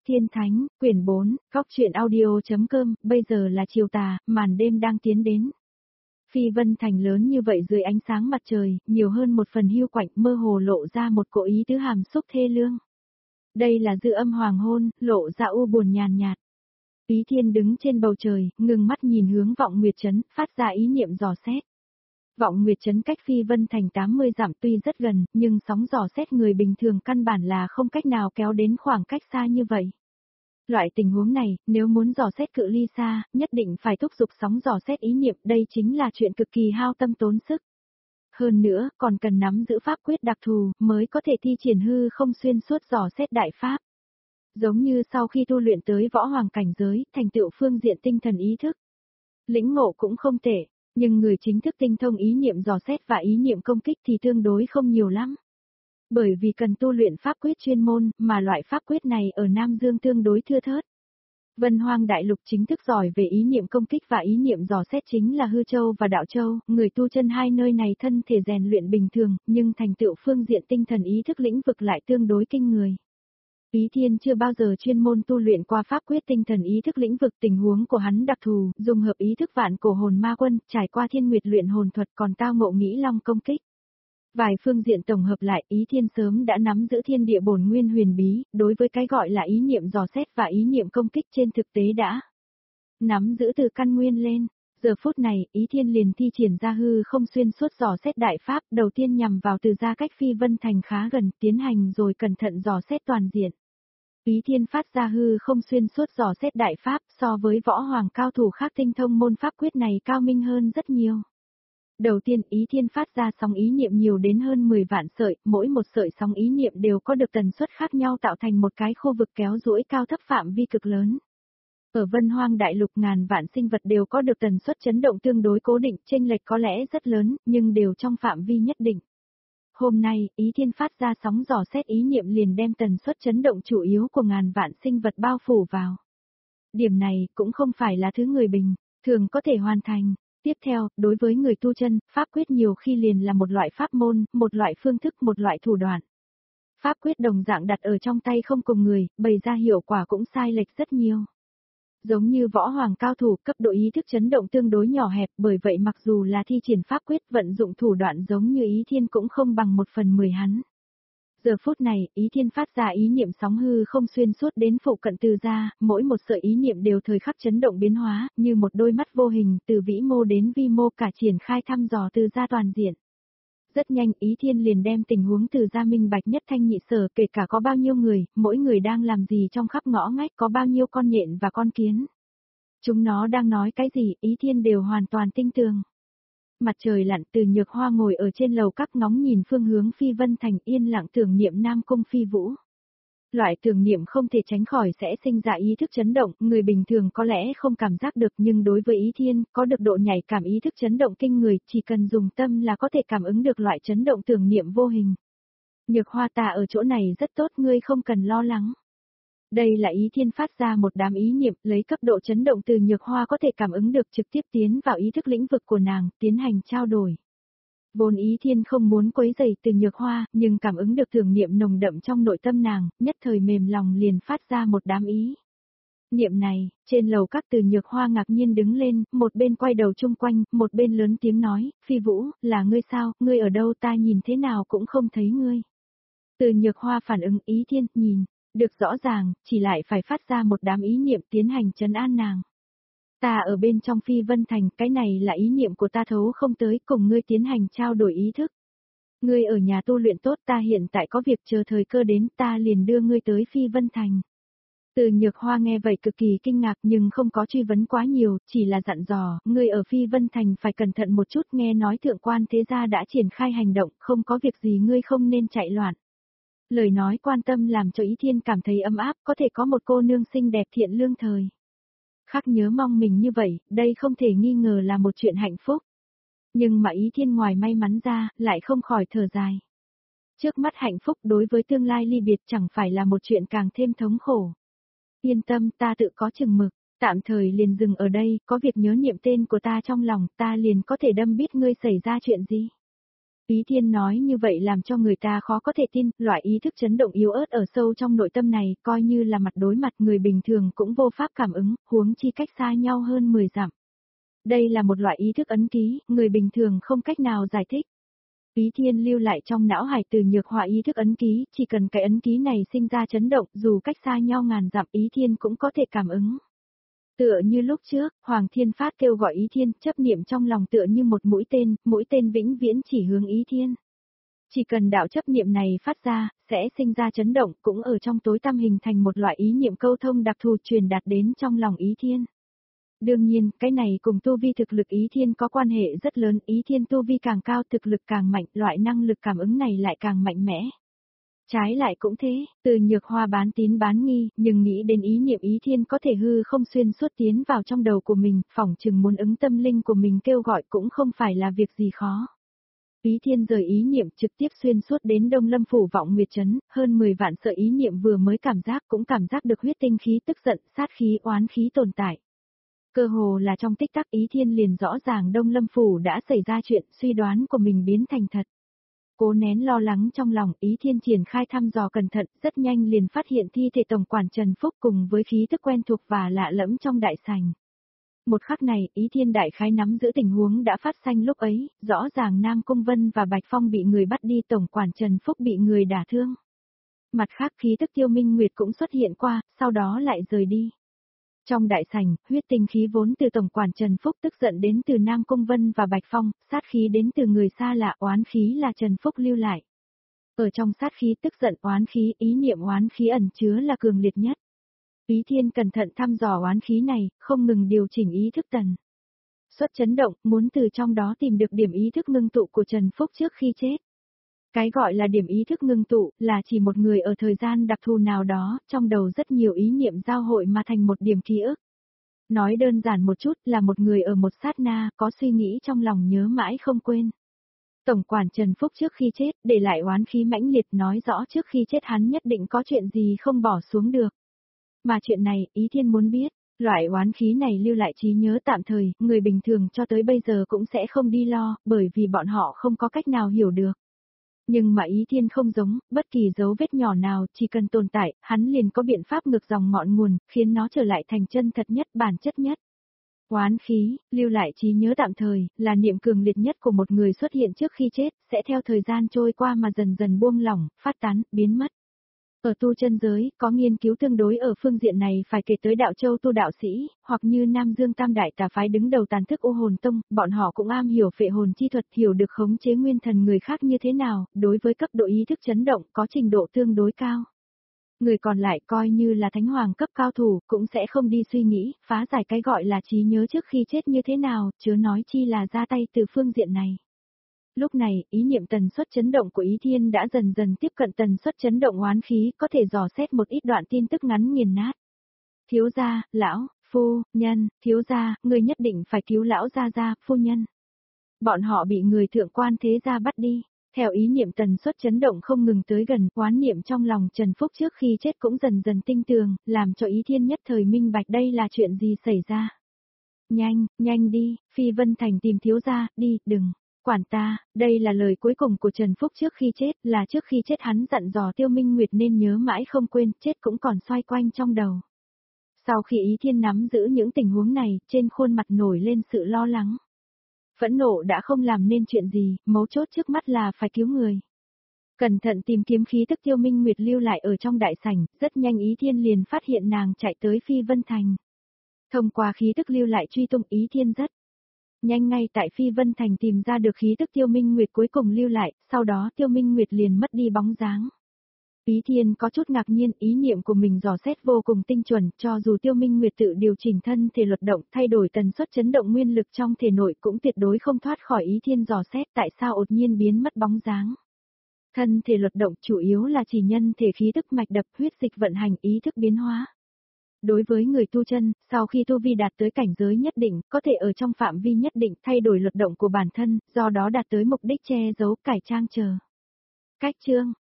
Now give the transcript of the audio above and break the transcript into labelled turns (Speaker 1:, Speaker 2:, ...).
Speaker 1: Tiên Thánh, quyển 4, Góc truyện audio.com, bây giờ là chiều tà, màn đêm đang tiến đến. Phi Vân Thành lớn như vậy dưới ánh sáng mặt trời, nhiều hơn một phần hiu quạnh mơ hồ lộ ra một cỗ ý tứ hàm xúc thê lương. Đây là dư âm hoàng hôn, lộ ra u buồn nhàn nhạt. Ý Thiên đứng trên bầu trời, ngừng mắt nhìn hướng Vọng Nguyệt Trấn, phát ra ý niệm dò xét. Vọng Nguyệt Trấn cách Phi Vân Thành 80 dặm tuy rất gần, nhưng sóng dò xét người bình thường căn bản là không cách nào kéo đến khoảng cách xa như vậy. Loại tình huống này, nếu muốn dò xét cự ly xa, nhất định phải thúc giục sóng dò xét ý niệm, đây chính là chuyện cực kỳ hao tâm tốn sức. Hơn nữa, còn cần nắm giữ pháp quyết đặc thù, mới có thể thi triển hư không xuyên suốt dò xét đại pháp. Giống như sau khi tu luyện tới võ hoàng cảnh giới, thành tựu phương diện tinh thần ý thức. Lĩnh ngộ cũng không tệ, nhưng người chính thức tinh thông ý niệm dò xét và ý niệm công kích thì tương đối không nhiều lắm. Bởi vì cần tu luyện pháp quyết chuyên môn, mà loại pháp quyết này ở Nam Dương tương đối thưa thớt. Vân Hoang Đại Lục chính thức giỏi về ý niệm công kích và ý niệm dò xét chính là Hư Châu và Đạo Châu, người tu chân hai nơi này thân thể rèn luyện bình thường, nhưng thành tựu phương diện tinh thần ý thức lĩnh vực lại tương đối kinh người. Ý Thiên chưa bao giờ chuyên môn tu luyện qua pháp quyết tinh thần ý thức lĩnh vực, tình huống của hắn đặc thù, dùng hợp ý thức vạn cổ hồn ma quân, trải qua thiên nguyệt luyện hồn thuật còn tao ngộ nghĩ long công kích. Vài phương diện tổng hợp lại, Ý Thiên sớm đã nắm giữ thiên địa bổn nguyên huyền bí, đối với cái gọi là ý niệm dò xét và ý niệm công kích trên thực tế đã nắm giữ từ căn nguyên lên. Giờ phút này, Ý Thiên liền thi triển ra hư không xuyên suốt dò xét đại pháp, đầu tiên nhằm vào từ gia cách Phi Vân Thành khá gần, tiến hành rồi cẩn thận dò xét toàn diện. Ý Thiên phát ra hư không xuyên suốt dò xét đại pháp, so với võ hoàng cao thủ khác tinh thông môn pháp quyết này cao minh hơn rất nhiều. Đầu tiên, Ý Thiên phát ra sóng ý niệm nhiều đến hơn 10 vạn sợi, mỗi một sợi sóng ý niệm đều có được tần suất khác nhau tạo thành một cái khu vực kéo duỗi cao thấp phạm vi cực lớn. Ở Vân Hoang Đại Lục ngàn vạn sinh vật đều có được tần suất chấn động tương đối cố định, chênh lệch có lẽ rất lớn, nhưng đều trong phạm vi nhất định. Hôm nay, Ý Thiên phát ra sóng dò xét ý niệm liền đem tần suất chấn động chủ yếu của ngàn vạn sinh vật bao phủ vào. Điểm này cũng không phải là thứ người bình thường có thể hoàn thành. Tiếp theo, đối với người tu chân, pháp quyết nhiều khi liền là một loại pháp môn, một loại phương thức, một loại thủ đoạn. Pháp quyết đồng dạng đặt ở trong tay không cùng người, bày ra hiệu quả cũng sai lệch rất nhiều. Giống như võ hoàng cao thủ, cấp độ ý thức chấn động tương đối nhỏ hẹp, bởi vậy mặc dù là thi triển pháp quyết vận dụng thủ đoạn giống như Ý Thiên cũng không bằng 1/10 hắn. Giờ phút này, Ý Thiên phát ra ý niệm sóng hư không xuyên suốt đến phụ cận từ gia, mỗi một sợi ý niệm đều thời khắc chấn động biến hóa, như một đôi mắt vô hình, từ vĩ mô đến vi mô cả triển khai thăm dò từ gia toàn diện. Rất nhanh, Ý Thiên liền đem tình huống từ gia minh bạch nhất thanh nhị sở, kể cả có bao nhiêu người, mỗi người đang làm gì trong khắp ngõ ngách, có bao nhiêu con nhện và con kiến. Chúng nó đang nói cái gì, Ý Thiên đều hoàn toàn tinh tường. Mặt trời lặn, Từ Nhược Hoa ngồi ở trên lầu các ngóng nhìn phương hướng Phi Vân Thành, yên lặng tưởng niệm Nam Cung Phi Vũ. Loại tưởng niệm không thể tránh khỏi sẽ sinh ra ý thức chấn động, người bình thường có lẽ không cảm giác được, nhưng đối với Ý Thiên, có được độ nhạy cảm ý thức chấn động kinh người, chỉ cần dùng tâm là có thể cảm ứng được loại chấn động tưởng niệm vô hình. Nhược Hoa, ta ở chỗ này rất tốt, ngươi không cần lo lắng. Đây là Ý Thiên phát ra một đám ý niệm, lấy cấp độ chấn động từ Nhược Hoa có thể cảm ứng được, trực tiếp tiến vào ý thức lĩnh vực của nàng, tiến hành trao đổi. Vốn Ý Thiên không muốn quấy rầy từ Nhược Hoa, nhưng cảm ứng được tưởng niệm nồng đậm trong nội tâm nàng, nhất thời mềm lòng liền phát ra một đám ý niệm này. Trên lầu các Từ Nhược Hoa ngạc nhiên đứng lên, một bên quay đầu chung quanh, một bên lớn tiếng nói, Phi Vũ, là ngươi sao, ngươi ở đâu, ta nhìn thế nào cũng không thấy ngươi. Từ Nhược Hoa phản ứng, Ý Thiên, nhìn được rõ ràng, chỉ lại phải phát ra một đám ý niệm tiến hành trấn an nàng. Ta ở bên trong Phi Vân Thành, cái này là ý niệm của ta thấu không tới, cùng ngươi tiến hành trao đổi ý thức. Ngươi ở nhà tu luyện tốt, ta hiện tại có việc, chờ thời cơ đến, ta liền đưa ngươi tới Phi Vân Thành. Từ Nhược Hoa nghe vậy cực kỳ kinh ngạc nhưng không có truy vấn quá nhiều, chỉ là dặn dò, ngươi ở Phi Vân Thành phải cẩn thận một chút, nghe nói thượng quan thế gia đã triển khai hành động, không có việc gì ngươi không nên chạy loạn. Lời nói quan tâm làm cho Ý Thiên cảm thấy ấm áp, có thể có một cô nương xinh đẹp thiện lương thời khắc nhớ mong mình như vậy, đây không thể nghi ngờ là một chuyện hạnh phúc. Nhưng mà Ý Thiên ngoài may mắn ra, lại không khỏi thở dài. Trước mắt hạnh phúc đối với tương lai ly biệt chẳng phải là một chuyện càng thêm thống khổ. Yên tâm, ta tự có chừng mực, tạm thời liền dừng ở đây, có việc nhớ niệm tên của ta trong lòng, ta liền có thể đâm biết ngươi xảy ra chuyện gì. Ý Thiên nói như vậy làm cho người ta khó có thể tin, loại ý thức chấn động yếu ớt ở sâu trong nội tâm này, coi như là mặt đối mặt người bình thường cũng vô pháp cảm ứng, huống chi cách xa nhau hơn 10 dặm. Đây là một loại ý thức ấn ký, người bình thường không cách nào giải thích. Ý Thiên lưu lại trong não hải từ nhược họa ý thức ấn ký, chỉ cần cái ấn ký này sinh ra chấn động, dù cách xa nhau ngàn dặm Ý Thiên cũng có thể cảm ứng. Tựa như lúc trước, Hoàng Thiên Phát kêu gọi Ý Thiên, chấp niệm trong lòng tựa như một mũi tên vĩnh viễn chỉ hướng Ý Thiên. Chỉ cần đạo chấp niệm này phát ra, sẽ sinh ra chấn động, cũng ở trong tối tăm hình thành một loại ý niệm câu thông đặc thù truyền đạt đến trong lòng Ý Thiên. Đương nhiên, cái này cùng tu vi thực lực Ý Thiên có quan hệ rất lớn, Ý Thiên tu vi càng cao thực lực càng mạnh, loại năng lực cảm ứng này lại càng mạnh mẽ. Trái lại cũng thế, từ nhược hoa bán tín bán nghi, nhưng nghĩ đến ý niệm Ý Thiên có thể hư không xuyên suốt tiến vào trong đầu của mình, phỏng chừng muốn ứng tâm linh của mình kêu gọi cũng không phải là việc gì khó. Ý Thiên rời ý niệm trực tiếp xuyên suốt đến Đông Lâm phủ Vọng Nguyệt trấn, hơn 10 vạn sợi ý niệm vừa mới cảm giác được huyết tinh khí tức giận, sát khí oán khí tồn tại. Cơ hồ là trong tích tắc Ý Thiên liền rõ ràng Đông Lâm phủ đã xảy ra chuyện, suy đoán của mình biến thành thật. Cố nén lo lắng trong lòng, Ý Thiên triển khai thăm dò cẩn thận, rất nhanh liền phát hiện thi thể tổng quản Trần Phúc cùng với khí tức quen thuộc và lạ lẫm trong đại sảnh. Một khắc này, Ý Thiên đại khái nắm giữ tình huống đã phát sinh lúc ấy, rõ ràng Nam Cung Vân và Bạch Phong bị người bắt đi, tổng quản Trần Phúc bị người đả thương. Mặt khác khí tức Tiêu Minh Nguyệt cũng xuất hiện qua, sau đó lại rời đi. Trong đại sảnh, huyết tinh khí vốn từ tổng quản Trần Phúc tức giận đến từ Nam Cung Vân và Bạch Phong, sát khí đến từ người xa lạ, oán khí là Trần Phúc lưu lại. Ở trong sát khí tức giận oán khí, ý niệm oán khí ẩn chứa là cường liệt nhất. Ý Thiên cẩn thận thăm dò oán khí này, không ngừng điều chỉnh ý thức tần suất chấn động, muốn từ trong đó tìm được điểm ý thức ngưng tụ của Trần Phúc trước khi chết. Cái gọi là điểm ý thức ngưng tụ, là chỉ một người ở thời gian đặc thù nào đó, trong đầu rất nhiều ý niệm giao hội mà thành một điểm ký ức. Nói đơn giản một chút là một người ở một sát na, có suy nghĩ trong lòng nhớ mãi không quên. Tổng quản Trần Phúc trước khi chết, để lại oán khí mãnh liệt nói rõ trước khi chết hắn nhất định có chuyện gì không bỏ xuống được. Mà chuyện này, Ý Thiên muốn biết, loại oán khí này lưu lại trí nhớ tạm thời, người bình thường cho tới bây giờ cũng sẽ không đi lo, bởi vì bọn họ không có cách nào hiểu được. Nhưng mà Ý Thiên không giống, bất kỳ dấu vết nhỏ nào, chỉ cần tồn tại, hắn liền có biện pháp ngược dòng ngọn nguồn, khiến nó trở lại thành chân thật nhất, bản chất nhất. Oán khí, lưu lại trí nhớ tạm thời, là niệm cường liệt nhất của một người xuất hiện trước khi chết, sẽ theo thời gian trôi qua mà dần dần buông lỏng, phát tán, biến mất. Ở tu chân giới, có nghiên cứu tương đối ở phương diện này phải kể tới Đạo Châu tu đạo sĩ, hoặc như Nam Dương Tam Đại Tà Phái đứng đầu Tàn Thức U Hồn Tông, bọn họ cũng am hiểu phệ hồn chi thuật, hiểu được khống chế nguyên thần người khác như thế nào, đối với cấp độ ý thức chấn động có trình độ tương đối cao. Người còn lại coi như là thánh hoàng cấp cao thủ, cũng sẽ không đi suy nghĩ, phá giải cái gọi là trí nhớ trước khi chết như thế nào, chớ nói chi là ra tay từ phương diện này. Lúc này, ý niệm tần suất chấn động của Ý Thiên đã dần dần tiếp cận tần suất chấn động oán khí, có thể dò xét một ít đoạn tin tức ngắn nghiền nát. Thiếu gia, lão, phu, nhân, thiếu gia, người nhất định phải cứu lão gia, phu nhân. Bọn họ bị người thượng quan thế gia bắt đi. Theo ý niệm tần suất chấn động không ngừng tới gần, oán niệm trong lòng Trần Phúc trước khi chết cũng dần dần tinh tường, làm cho Ý Thiên nhất thời minh bạch đây là chuyện gì xảy ra. Nhanh đi, Phi Vân Thành tìm thiếu gia, đi, đừng. Quản ta, đây là lời cuối cùng của Trần Phúc trước khi chết, là trước khi chết hắn dặn dò Tiêu Minh Nguyệt nên nhớ mãi không quên, chết cũng còn xoay quanh trong đầu. Sau khi Ý Thiên nắm giữ những tình huống này, trên khuôn mặt nổi lên sự lo lắng. Phẫn nộ đã không làm nên chuyện gì, mấu chốt trước mắt là phải cứu người. Cẩn thận tìm kiếm khí tức Tiêu Minh Nguyệt lưu lại ở trong đại sảnh, rất nhanh Ý Thiên liền phát hiện nàng chạy tới Phi Vân Thành. Thông qua khí tức lưu lại truy tung Ý Thiên rất nhanh ngay tại Phi Vân Thành tìm ra được khí tức Tiêu Minh Nguyệt cuối cùng lưu lại, sau đó Tiêu Minh Nguyệt liền mất đi bóng dáng. Ý Thiên có chút ngạc nhiên, ý niệm của mình dò xét vô cùng tinh chuẩn, cho dù Tiêu Minh Nguyệt tự điều chỉnh thân thể luật động, thay đổi tần suất chấn động nguyên lực trong thể nội cũng tuyệt đối không thoát khỏi Ý Thiên dò xét tại sao đột nhiên biến mất bóng dáng. Thân thể luật động chủ yếu là chỉ nhân thể khí tức mạch đập huyết dịch vận hành ý thức biến hóa. Đối với người tu chân, sau khi tu vi đạt tới cảnh giới nhất định, có thể ở trong phạm vi nhất định thay đổi luật động của bản thân, do đó đạt tới mục đích che giấu cải trang chờ. Cách chương